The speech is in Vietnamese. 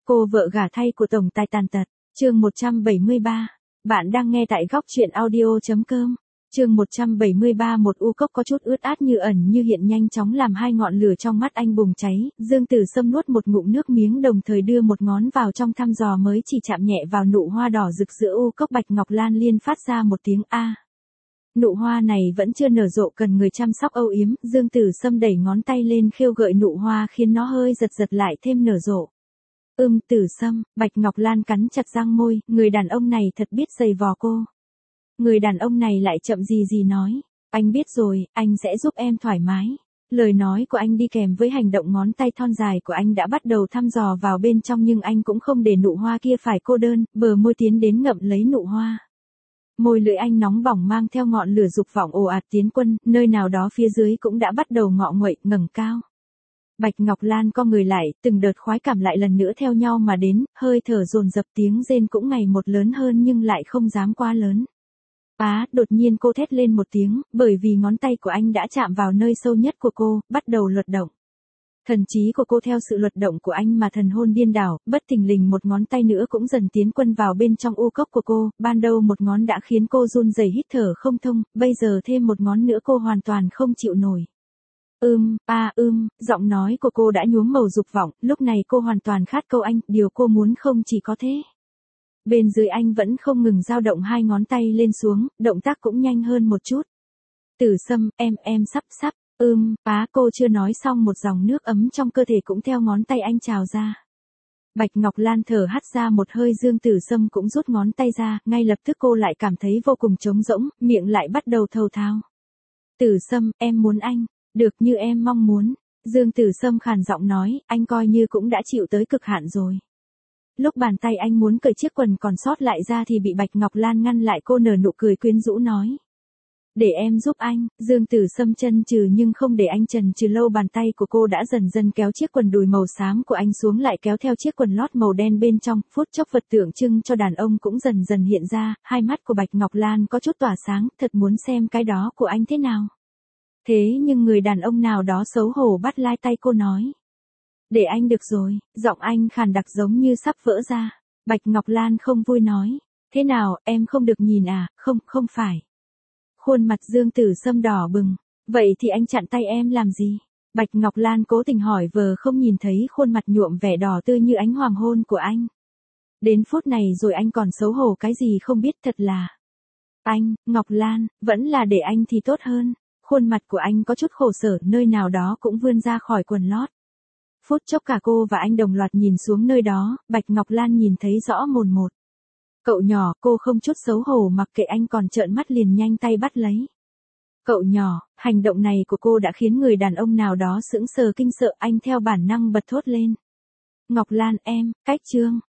Cô vợ gả thay của tổng tài tàn tật, chương 173. Bạn đang nghe tại góc truyện audio.com. Chương 173. Một u cốc có chút ướt át như ẩn như hiện nhanh chóng làm hai ngọn lửa trong mắt anh bùng cháy. Dương Tử Sâm nuốt một ngụm nước miếng đồng thời đưa một ngón vào trong thăm dò mới chỉ chạm nhẹ vào nụ hoa đỏ rực giữa u cốc. Bạch Ngọc Lan liên phát ra một tiếng a. Nụ hoa này vẫn chưa nở rộ cần người chăm sóc âu yếm. Dương Tử Sâm đẩy ngón tay lên khêu gợi nụ hoa khiến nó hơi giật giật lại thêm nở rộ. Tử Sâm, Bạch Ngọc Lan cắn chặt răng môi, người đàn ông này thật biết giày vò cô. Người đàn ông này lại chậm gì nói, anh biết rồi, anh sẽ giúp em thoải mái. Lời nói của anh đi kèm với hành động ngón tay thon dài của anh đã bắt đầu thăm dò vào bên trong nhưng anh cũng không để nụ hoa kia phải cô đơn, bờ môi tiến đến ngậm lấy nụ hoa. Môi lưỡi anh nóng bỏng mang theo ngọn lửa dục vọng ồ ạt tiến quân, nơi nào đó phía dưới cũng đã bắt đầu ngọ nguậy, ngẩng cao. Bạch Ngọc Lan co người lại, từng đợt khoái cảm lại lần nữa theo nhau mà đến, hơi thở dồn dập tiếng rên cũng ngày một lớn hơn nhưng lại không dám quá lớn. Đột nhiên cô thét lên một tiếng, bởi vì ngón tay của anh đã chạm vào nơi sâu nhất của cô, bắt đầu luật động. Thần trí của cô theo sự luật động của anh mà thần hồn điên đảo, bất thình lình một ngón tay nữa cũng dần tiến quân vào bên trong u cốc của cô, ban đầu một ngón đã khiến cô run rẩy hít thở không thông, bây giờ thêm một ngón nữa cô hoàn toàn không chịu nổi. Giọng nói của cô đã nhuốm màu dục vọng, lúc này cô hoàn toàn khát câu anh, điều cô muốn không chỉ có thế. Bên dưới anh vẫn không ngừng dao động hai ngón tay lên xuống, động tác cũng nhanh hơn một chút. Tử Sâm, em sắp, cô chưa nói xong một dòng nước ấm trong cơ thể cũng theo ngón tay anh trào ra. Bạch Ngọc Lan thở hắt ra một hơi. Dương Tử Sâm cũng rút ngón tay ra, ngay lập tức cô lại cảm thấy vô cùng trống rỗng, miệng lại bắt đầu thều thào. Tử Sâm, em muốn anh. Được như em mong muốn. Dương Tử Sâm khàn giọng nói, anh coi như cũng đã chịu tới cực hạn rồi. Lúc bàn tay anh muốn cởi chiếc quần còn sót lại ra thì bị Bạch Ngọc Lan ngăn lại. Cô nở nụ cười quyến rũ nói. Để em giúp anh. Dương Tử Sâm chân trừ nhưng không để anh chần chừ lâu, bàn tay của cô đã dần dần kéo chiếc quần đùi màu xám của anh xuống lại kéo theo chiếc quần lót màu đen bên trong. Phút chốc vật tượng trưng cho đàn ông cũng dần dần hiện ra, hai mắt của Bạch Ngọc Lan có chút tỏa sáng, thật muốn xem cái đó của anh thế nào. Thế nhưng người đàn ông nào đó xấu hổ bắt lai tay cô nói. Để anh được rồi, giọng anh khàn đặc giống như sắp vỡ ra. Bạch Ngọc Lan không vui nói. Thế nào, em không được nhìn à, không phải. Khuôn mặt Dương Tử Sâm đỏ bừng. Vậy thì anh chặn tay em làm gì? Bạch Ngọc Lan cố tình hỏi vờ không nhìn thấy khuôn mặt nhuộm vẻ đỏ tươi như ánh hoàng hôn của anh. Đến phút này rồi anh còn xấu hổ cái gì không biết thật là. Anh, Ngọc Lan, vẫn là để anh thì tốt hơn. Khuôn mặt của anh có chút khổ sở, nơi nào đó cũng vươn ra khỏi quần lót. Phút chốc cả cô và anh đồng loạt nhìn xuống nơi đó, Bạch Ngọc Lan nhìn thấy rõ mồn một. Cậu nhỏ, cô không chút xấu hổ mặc kệ anh còn trợn mắt liền nhanh tay bắt lấy. Cậu nhỏ, hành động này của cô đã khiến người đàn ông nào đó sững sờ kinh sợ, anh theo bản năng bật thốt lên. Ngọc Lan em, cách chương.